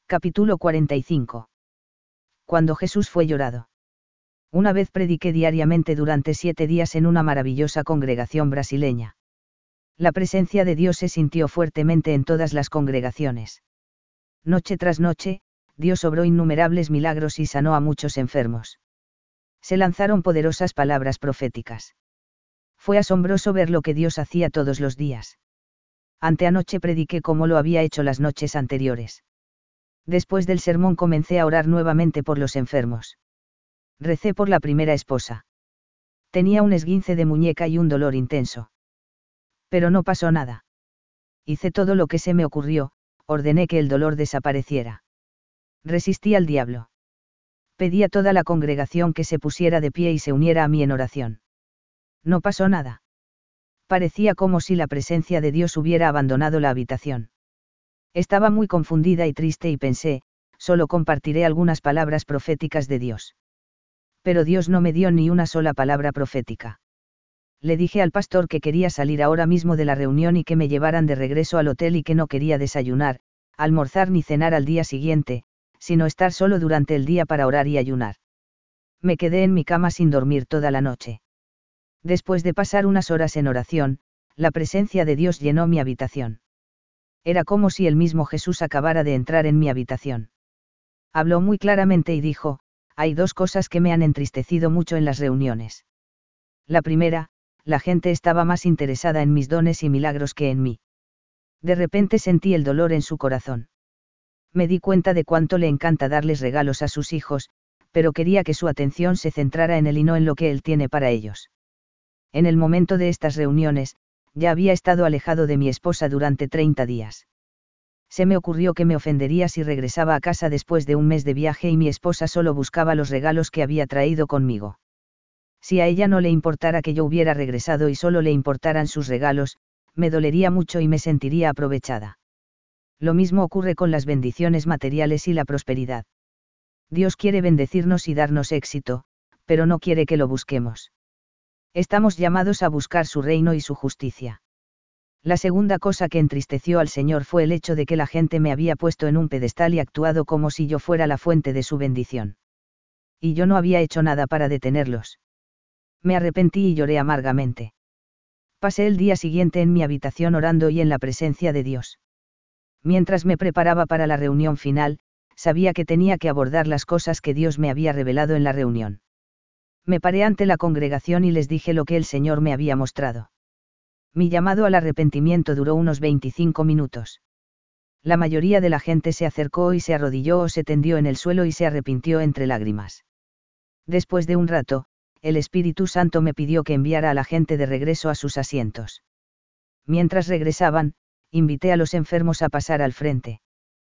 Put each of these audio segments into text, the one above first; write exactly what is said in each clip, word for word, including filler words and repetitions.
Capítulo cuarenta y cinco. Cuando Jesús fue llorado. Una vez prediqué diariamente durante siete días en una maravillosa congregación brasileña. La presencia de Dios se sintió fuertemente en todas las congregaciones. Noche tras noche, Dios obró innumerables milagros y sanó a muchos enfermos. Se lanzaron poderosas palabras proféticas. Fue asombroso ver lo que Dios hacía todos los días. Anteanoche prediqué como lo había hecho las noches anteriores. Después del sermón comencé a orar nuevamente por los enfermos. Recé por la primera esposa. Tenía un esguince de muñeca y un dolor intenso. Pero no pasó nada. Hice todo lo que se me ocurrió, ordené que el dolor desapareciera. Resistí al diablo. Pedí a toda la congregación que se pusiera de pie y se uniera a mí en oración. No pasó nada. Parecía como si la presencia de Dios hubiera abandonado la habitación. Estaba muy confundida y triste y pensé, solo compartiré algunas palabras proféticas de Dios. Pero Dios no me dio ni una sola palabra profética. Le dije al pastor que quería salir ahora mismo de la reunión y que me llevaran de regreso al hotel y que no quería desayunar, almorzar ni cenar al día siguiente, sino estar solo durante el día para orar y ayunar. Me quedé en mi cama sin dormir toda la noche. Después de pasar unas horas en oración, la presencia de Dios llenó mi habitación. Era como si el mismo Jesús acabara de entrar en mi habitación. Habló muy claramente y dijo, hay dos cosas que me han entristecido mucho en las reuniones. La primera, la gente estaba más interesada en mis dones y milagros que en mí. De repente sentí el dolor en su corazón. Me di cuenta de cuánto le encanta darles regalos a sus hijos, pero quería que su atención se centrara en él y no en lo que él tiene para ellos. En el momento de estas reuniones, ya había estado alejado de mi esposa durante treinta días. Se me ocurrió que me ofendería si regresaba a casa después de un mes de viaje y mi esposa solo buscaba los regalos que había traído conmigo. Si a ella no le importara que yo hubiera regresado y solo le importaran sus regalos, me dolería mucho y me sentiría aprovechada. Lo mismo ocurre con las bendiciones materiales y la prosperidad. Dios quiere bendecirnos y darnos éxito, pero no quiere que lo busquemos. Estamos llamados a buscar su reino y su justicia. La segunda cosa que entristeció al Señor fue el hecho de que la gente me había puesto en un pedestal y actuado como si yo fuera la fuente de su bendición. Y yo no había hecho nada para detenerlos. Me arrepentí y lloré amargamente. Pasé el día siguiente en mi habitación orando y en la presencia de Dios. Mientras me preparaba para la reunión final, sabía que tenía que abordar las cosas que Dios me había revelado en la reunión. Me paré ante la congregación y les dije lo que el Señor me había mostrado. Mi llamado al arrepentimiento duró unos veinticinco minutos. La mayoría de la gente se acercó y se arrodilló o se tendió en el suelo y se arrepintió entre lágrimas. Después de un rato, el Espíritu Santo me pidió que enviara a la gente de regreso a sus asientos. Mientras regresaban, invité a los enfermos a pasar al frente.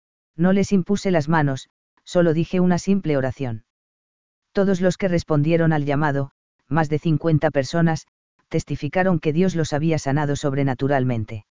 No les impuse las manos, solo dije una simple oración. Todos los que respondieron al llamado, más de cincuenta personas, testificaron que Dios los había sanado sobrenaturalmente.